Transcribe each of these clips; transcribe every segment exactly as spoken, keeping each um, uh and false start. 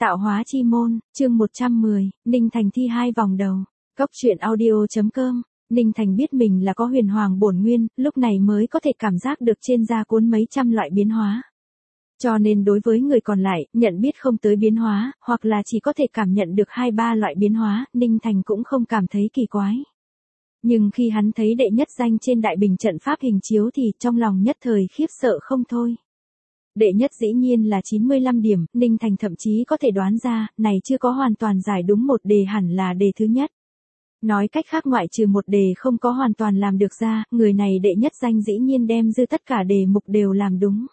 Tạo hóa chi môn, chương một trăm mười, Ninh Thành thi hai vòng đầu. Cốc truyện audio.com. Ninh Thành biết mình là có huyền hoàng bổn nguyên, lúc này mới có thể cảm giác được trên da cuốn mấy trăm loại biến hóa. Cho nên đối với người còn lại, nhận biết không tới biến hóa, hoặc là chỉ có thể cảm nhận được hai ba loại biến hóa, Ninh Thành cũng không cảm thấy kỳ quái. Nhưng khi hắn thấy đệ nhất danh trên đại bình trận pháp hình chiếu thì trong lòng nhất thời khiếp sợ không thôi. Đệ nhất dĩ nhiên là chín mươi lăm điểm, Ninh Thành thậm chí có thể đoán ra, này chưa có hoàn toàn giải đúng một đề hẳn là đề thứ nhất. Nói cách khác ngoại trừ một đề không có hoàn toàn làm được ra, người này đệ nhất danh dĩ nhiên đem dư tất cả đề mục đều làm đúng.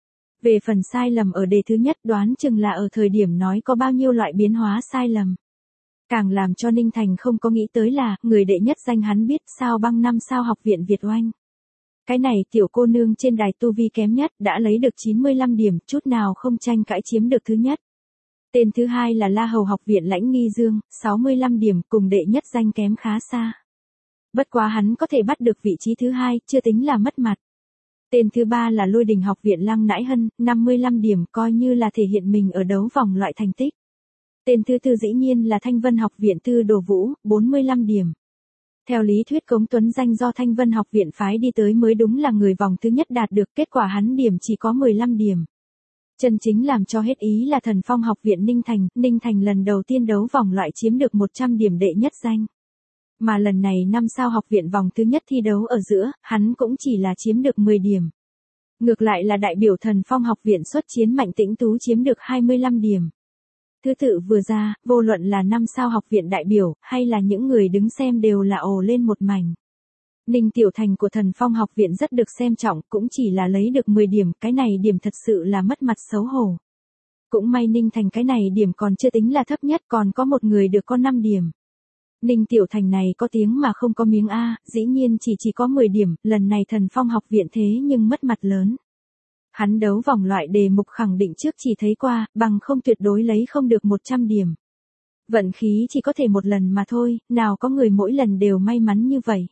Về phần sai lầm ở đề thứ nhất đoán chừng là ở thời điểm nói có bao nhiêu loại biến hóa sai lầm. Càng làm cho Ninh Thành không có nghĩ tới là, người đệ nhất danh hắn biết sao băng năm sao học viện Việt Oanh. Cái này tiểu cô nương trên đài tu vi kém nhất đã lấy được chín mươi lăm điểm, chút nào không tranh cãi chiếm được thứ nhất. Tên thứ hai là La Hầu học viện Lãnh Nghi Dương, sáu mươi lăm điểm, cùng đệ nhất danh kém khá xa. Bất quá hắn có thể bắt được vị trí thứ hai, chưa tính là mất mặt. Tên thứ ba là Lôi Đình học viện Lăng Nãi Hân, năm mươi lăm điểm, coi như là thể hiện mình ở đấu vòng loại thành tích. Tên thứ tư dĩ nhiên là Thanh Vân học viện Tư Đồ Vũ, bốn mươi lăm điểm. Theo lý thuyết Cống Tuấn Danh do Thanh Vân học viện phái đi tới mới đúng là người vòng thứ nhất đạt được, kết quả hắn điểm chỉ có mười lăm điểm. Chân chính làm cho hết ý là Thần Phong học viện Ninh Thành, Ninh Thành lần đầu tiên đấu vòng loại chiếm được một trăm điểm đệ nhất danh. Mà lần này năm sao học viện vòng thứ nhất thi đấu ở giữa, hắn cũng chỉ là chiếm được mười điểm. Ngược lại là đại biểu Thần Phong học viện xuất chiến Mạnh Tĩnh Tú chiếm được hai mươi lăm điểm. Thứ tự vừa ra, vô luận là năm sao học viện đại biểu, hay là những người đứng xem đều là ồ lên một mảnh. Ninh Tiểu Thành của Thần Phong học viện rất được xem trọng, cũng chỉ là lấy được mười điểm, cái này điểm thật sự là mất mặt xấu hổ. Cũng may Ninh Thành cái này điểm còn chưa tính là thấp nhất, còn có một người được có năm điểm. Ninh Tiểu Thành này có tiếng mà không có miếng A, dĩ nhiên chỉ chỉ có mười điểm, lần này Thần Phong học viện thế nhưng mất mặt lớn. Hắn đấu vòng loại đề mục khẳng định trước chỉ thấy qua, bằng không tuyệt đối lấy không được một trăm điểm. Vận khí chỉ có thể một lần mà thôi, nào có người mỗi lần đều may mắn như vậy.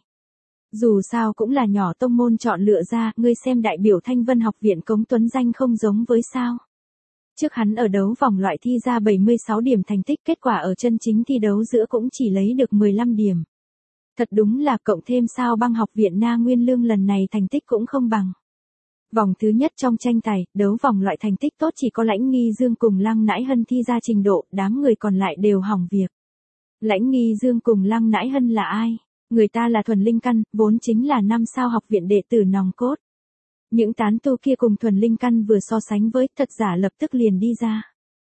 Dù sao cũng là nhỏ tông môn chọn lựa ra, ngươi xem đại biểu Thanh Vân học viện Cống Tuấn Danh không giống với sao. Trước hắn ở đấu vòng loại thi ra bảy mươi sáu điểm thành tích, kết quả ở chân chính thi đấu giữa cũng chỉ lấy được mười lăm điểm. Thật đúng là cộng thêm sao băng học viện Na Nguyên Lương lần này thành tích cũng không bằng. Vòng thứ nhất trong tranh tài, đấu vòng loại thành tích tốt chỉ có Lãnh Nghi Dương cùng Lăng Nãi Hân thi ra trình độ, đám người còn lại đều hỏng việc. Lãnh Nghi Dương cùng Lăng Nãi Hân là ai? Người ta là thuần linh căn, vốn chính là năm sao học viện đệ tử nòng cốt. Những tán tu kia cùng thuần linh căn vừa so sánh với, thật giả lập tức liền đi ra.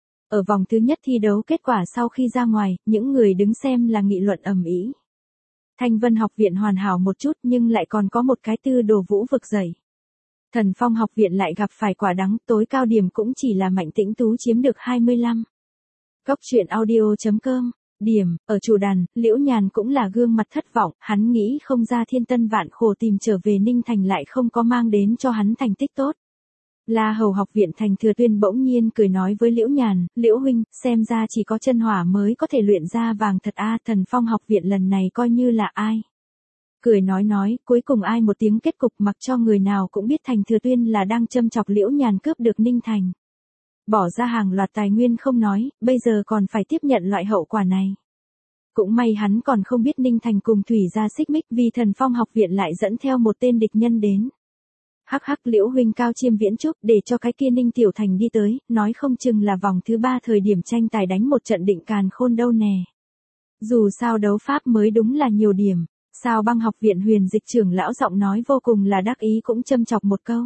Ở vòng thứ nhất thi đấu kết quả sau khi ra ngoài, những người đứng xem là nghị luận ầm ĩ. Thanh Vân học viện hoàn hảo một chút nhưng lại còn có một cái Tư Đồ Vũ vực dậy. Thần Phong học viện lại gặp phải quả đắng, tối cao điểm cũng chỉ là Mạnh Tĩnh Tú chiếm được hai mươi lăm. Cốc truyện audio.com. Điểm, ở chủ đàn, Liễu Nhàn cũng là gương mặt thất vọng, hắn nghĩ không ra thiên tân vạn khổ tìm trở về Ninh Thành lại không có mang đến cho hắn thành tích tốt. La Hầu học viện Thành Thừa Tuyên bỗng nhiên cười nói với Liễu Nhàn, Liễu huynh, xem ra chỉ có chân hỏa mới có thể luyện ra vàng thật a, Thần Phong học viện lần này coi như là ai. Cười nói nói, cuối cùng ai một tiếng kết cục mặc cho người nào cũng biết Thành Thừa Tuyên là đang châm chọc Liễu Nhàn cướp được Ninh Thành. Bỏ ra hàng loạt tài nguyên không nói, bây giờ còn phải tiếp nhận loại hậu quả này. Cũng may hắn còn không biết Ninh Thành cùng Thủy gia xích mích vì Thần Phong học viện lại dẫn theo một tên địch nhân đến. Hắc hắc Liễu huynh cao chiêm viễn chúc để cho cái kia Ninh Tiểu Thành đi tới, nói không chừng là vòng thứ ba thời điểm tranh tài đánh một trận định càn khôn đâu nè. Dù sao đấu pháp mới đúng là nhiều điểm, sao băng học viện Huyền Dịch trưởng lão giọng nói vô cùng là đắc ý cũng châm chọc một câu.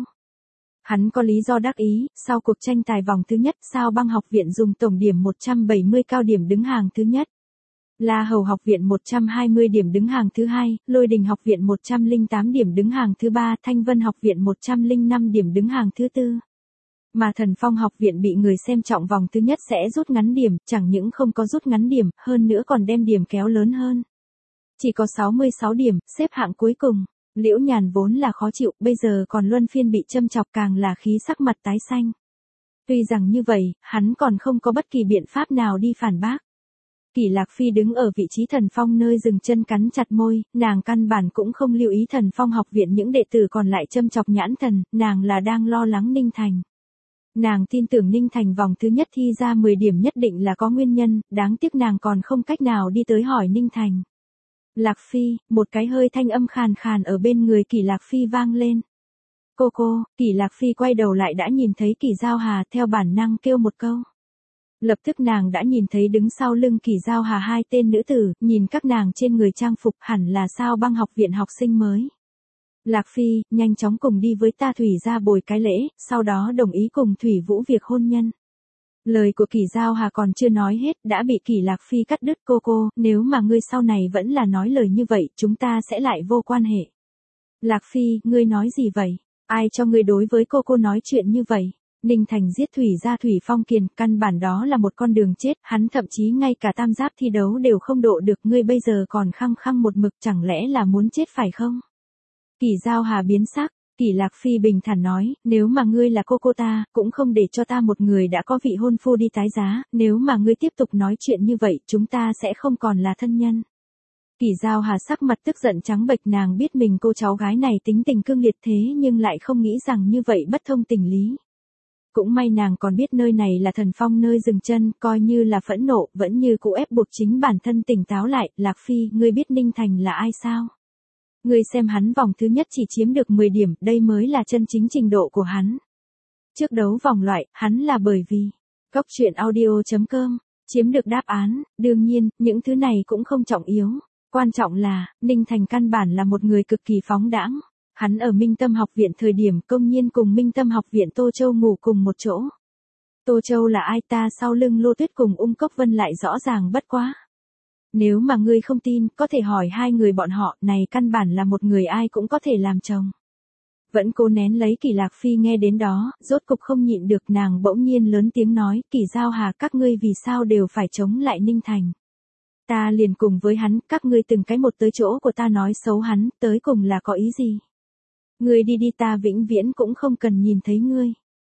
Hắn có lý do đắc ý, sau cuộc tranh tài vòng thứ nhất sao băng học viện dùng tổng điểm một trăm bảy mươi cao điểm đứng hàng thứ nhất. La Hầu học viện một trăm hai mươi điểm đứng hàng thứ hai, Lôi Đình học viện một trăm lẻ tám điểm đứng hàng thứ ba, Thanh Vân học viện một trăm lẻ năm điểm đứng hàng thứ tư. Mà Thần Phong học viện bị người xem trọng vòng thứ nhất sẽ rút ngắn điểm, chẳng những không có rút ngắn điểm, hơn nữa còn đem điểm kéo lớn hơn. Chỉ có sáu mươi sáu điểm, xếp hạng cuối cùng. Liễu Nhàn vốn là khó chịu, bây giờ còn luân phiên bị châm chọc càng là khí sắc mặt tái xanh. Tuy rằng như vậy, hắn còn không có bất kỳ biện pháp nào đi phản bác. Kỷ Lạc Phi đứng ở vị trí Thần Phong nơi dừng chân cắn chặt môi, nàng căn bản cũng không lưu ý Thần Phong học viện những đệ tử còn lại châm chọc nhãn thần, nàng là đang lo lắng Ninh Thành. Nàng tin tưởng Ninh Thành vòng thứ nhất thi ra mười điểm nhất định là có nguyên nhân, đáng tiếc nàng còn không cách nào đi tới hỏi Ninh Thành. Lạc Phi, một cái hơi thanh âm khàn khàn ở bên người Kỷ Lạc Phi vang lên. Cô cô, Kỷ Lạc Phi quay đầu lại đã nhìn thấy Kỷ Giao Hà theo bản năng kêu một câu. Lập tức nàng đã nhìn thấy đứng sau lưng Kỷ Giao Hà hai tên nữ tử, nhìn các nàng trên người trang phục hẳn là Sao Băng học viện học sinh mới. Lạc Phi, nhanh chóng cùng đi với ta Thủy ra bồi cái lễ, sau đó đồng ý cùng Thủy Vũ việc hôn nhân. Lời của Kỷ Giao Hà còn chưa nói hết, đã bị Kỷ Lạc Phi cắt đứt. Cô cô, nếu mà ngươi sau này vẫn là nói lời như vậy, chúng ta sẽ lại vô quan hệ. Lạc Phi, ngươi nói gì vậy? Ai cho ngươi đối với cô cô nói chuyện như vậy? Ninh Thành giết Thủy ra Thủy Phong Kiền, căn bản đó là một con đường chết, hắn thậm chí ngay cả tam giáp thi đấu đều không độ được, ngươi bây giờ còn khăng khăng một mực, chẳng lẽ là muốn chết phải không? Kỷ Giao Hà biến sắc, Kỷ Lạc Phi bình thản nói, nếu mà ngươi là cô cô ta, cũng không để cho ta một người đã có vị hôn phu đi tái giá, nếu mà ngươi tiếp tục nói chuyện như vậy, chúng ta sẽ không còn là thân nhân. Kỷ Giao Hà sắc mặt tức giận trắng bệch, nàng biết mình cô cháu gái này tính tình cương liệt thế nhưng lại không nghĩ rằng như vậy bất thông tình lý. Cũng may nàng còn biết nơi này là Thần Phong nơi dừng chân, coi như là phẫn nộ, vẫn như cũ ép buộc chính bản thân tỉnh táo lại. Lạc Phi, ngươi biết Ninh Thành là ai sao? Ngươi xem hắn vòng thứ nhất chỉ chiếm được mười điểm, đây mới là chân chính trình độ của hắn. Trước đấu vòng loại, hắn là bởi vì Cốc truyện audio chấm com chiếm được đáp án, đương nhiên, những thứ này cũng không trọng yếu. Quan trọng là, Ninh Thành căn bản là một người cực kỳ phóng đãng. Hắn ở Minh Tâm học viện thời điểm công nhiên cùng Minh Tâm học viện Tô Châu ngủ cùng một chỗ. Tô Châu là ai, ta sau lưng Lô Tuyết cùng Ung Cốc Vân lại rõ ràng bất quá. Nếu mà ngươi không tin, có thể hỏi hai người bọn họ, này căn bản là một người ai cũng có thể làm chồng. Vẫn cố nén lấy Kỷ Lạc Phi nghe đến đó, rốt cục không nhịn được, nàng bỗng nhiên lớn tiếng nói, Kỷ Giao Hà, các ngươi vì sao đều phải chống lại Ninh Thành. Ta liền cùng với hắn, các ngươi từng cái một tới chỗ của ta nói xấu hắn, tới cùng là có ý gì? Ngươi đi đi, ta vĩnh viễn cũng không cần nhìn thấy ngươi.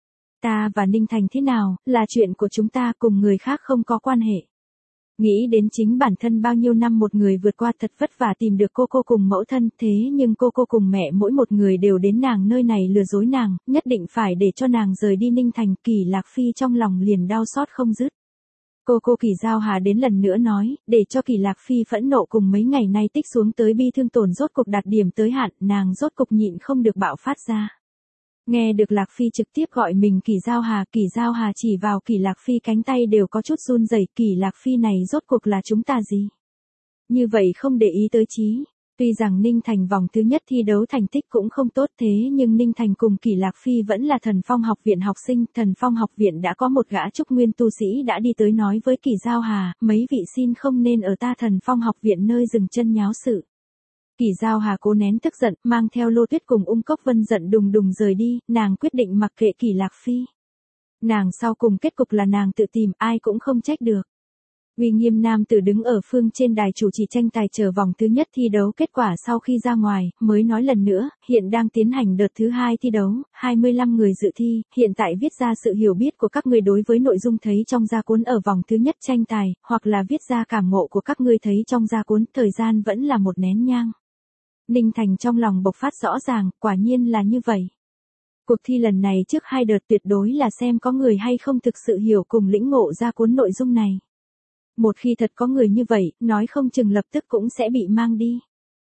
Ta và Ninh Thành thế nào, là chuyện của chúng ta, cùng người khác không có quan hệ. Nghĩ đến chính bản thân bao nhiêu năm một người vượt qua thật vất vả tìm được cô cô cùng mẫu thân, thế nhưng cô cô cùng mẹ mỗi một người đều đến nàng nơi này lừa dối nàng, nhất định phải để cho nàng rời đi Ninh Thành. Kỷ Lạc Phi trong lòng liền đau xót không dứt. Cô cô Kỷ Giao Hà đến lần nữa nói, để cho Kỷ Lạc Phi phẫn nộ cùng mấy ngày nay tích xuống tới bi thương tổn rốt cục đạt điểm tới hạn, nàng rốt cục nhịn không được bạo phát ra. Nghe được Lạc Phi trực tiếp gọi mình Kỷ Giao Hà, Kỷ Giao Hà chỉ vào Kỷ Lạc Phi cánh tay đều có chút run rẩy. Kỷ Lạc Phi này rốt cuộc là chúng ta gì? Như vậy không để ý tới chí. Tuy rằng Ninh Thành vòng thứ nhất thi đấu thành tích cũng không tốt, thế nhưng Ninh Thành cùng Kỷ Lạc Phi vẫn là Thần Phong học viện học sinh. Thần Phong học viện đã có một gã trúc nguyên tu sĩ đã đi tới nói với Kỷ Giao Hà, mấy vị xin không nên ở ta Thần Phong học viện nơi dừng chân nháo sự. Kỷ Giao Hà cố nén tức giận, mang theo Lô Tuyết cùng Ung Cốc Vân giận đùng đùng rời đi, nàng quyết định mặc kệ Kỷ Lạc Phi. Nàng sau cùng kết cục là nàng tự tìm, ai cũng không trách được. Uy nghiêm nam tử đứng ở phương trên đài chủ trì tranh tài chờ vòng thứ nhất thi đấu kết quả sau khi ra ngoài, mới nói lần nữa, hiện đang tiến hành đợt thứ hai thi đấu, hai mươi lăm người dự thi, hiện tại viết ra sự hiểu biết của các người đối với nội dung thấy trong gia cuốn ở vòng thứ nhất tranh tài, hoặc là viết ra cảm ngộ của các ngươi thấy trong gia cuốn, thời gian vẫn là một nén nhang. Ninh Thành trong lòng bộc phát rõ ràng, quả nhiên là như vậy. Cuộc thi lần này trước hai đợt tuyệt đối là xem có người hay không thực sự hiểu cùng lĩnh ngộ ra cuốn nội dung này. Một khi thật có người như vậy, nói không chừng lập tức cũng sẽ bị mang đi.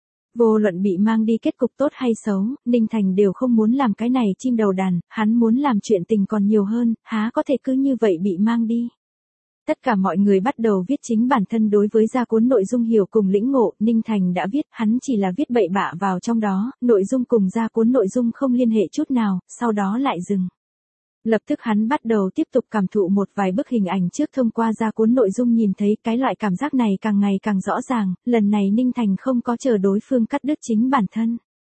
Vô luận bị mang đi kết cục tốt hay xấu, Ninh Thành đều không muốn làm cái này chim đầu đàn, hắn muốn làm chuyện tình còn nhiều hơn, há có thể cứ như vậy bị mang đi. Tất cả mọi người bắt đầu viết chính bản thân đối với gia cuốn nội dung hiểu cùng lĩnh ngộ, Ninh Thành đã viết, hắn chỉ là viết bậy bạ vào trong đó, nội dung cùng gia cuốn nội dung không liên hệ chút nào, sau đó lại dừng. Lập tức hắn bắt đầu tiếp tục cảm thụ một vài bức hình ảnh trước thông qua gia cuốn nội dung nhìn thấy cái loại cảm giác này càng ngày càng rõ ràng, lần này Ninh Thành không có chờ đối phương cắt đứt chính bản thân.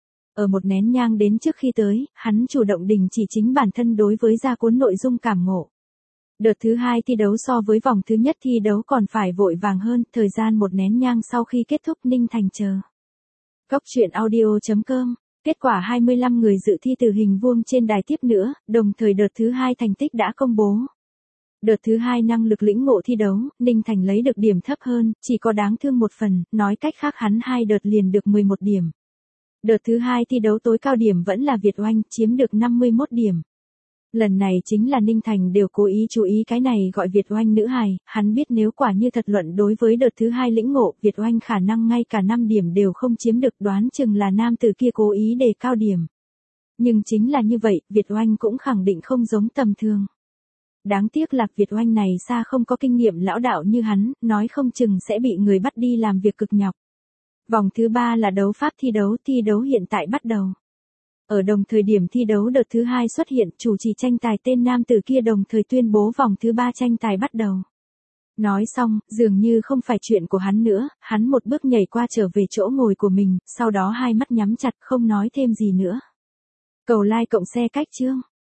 Ở một nén nhang đến trước khi tới, hắn chủ động đình chỉ chính bản thân đối với gia cuốn nội dung cảm ngộ. Đợt thứ hai thi đấu so với vòng thứ nhất thi đấu còn phải vội vàng hơn, thời gian một nén nhang sau khi kết thúc Ninh Thành chờ. Cốc truyện audio chấm com, kết quả hai mươi lăm người dự thi từ hình vuông trên đài tiếp nữa, đồng thời đợt thứ hai thành tích đã công bố. Đợt thứ hai năng lực lĩnh ngộ thi đấu, Ninh Thành lấy được điểm thấp hơn, chỉ có đáng thương một phần, nói cách khác hắn hai đợt liền được mười một điểm. Đợt thứ hai thi đấu tối cao điểm vẫn là Việt Oanh, chiếm được năm mươi mốt điểm. Lần này chính là Ninh Thành đều cố ý chú ý cái này gọi Việt Oanh nữ hài, hắn biết nếu quả như thật luận đối với đợt thứ hai lĩnh ngộ, Việt Oanh khả năng ngay cả năm điểm đều không chiếm được, đoán chừng là nam tử kia cố ý đề cao điểm. Nhưng chính là như vậy, Việt Oanh cũng khẳng định không giống tầm thường. Đáng tiếc Lạc Việt Oanh này xa không có kinh nghiệm lão đạo như hắn, nói không chừng sẽ bị người bắt đi làm việc cực nhọc. Vòng thứ ba là đấu pháp thi đấu, thi đấu hiện tại bắt đầu. Ở đồng thời điểm thi đấu đợt thứ hai xuất hiện, chủ trì tranh tài tên nam tử kia đồng thời tuyên bố vòng thứ ba tranh tài bắt đầu. Nói xong, dường như không phải chuyện của hắn nữa, hắn một bước nhảy qua trở về chỗ ngồi của mình, sau đó hai mắt nhắm chặt không nói thêm gì nữa. Cầu like cộng share cách chương.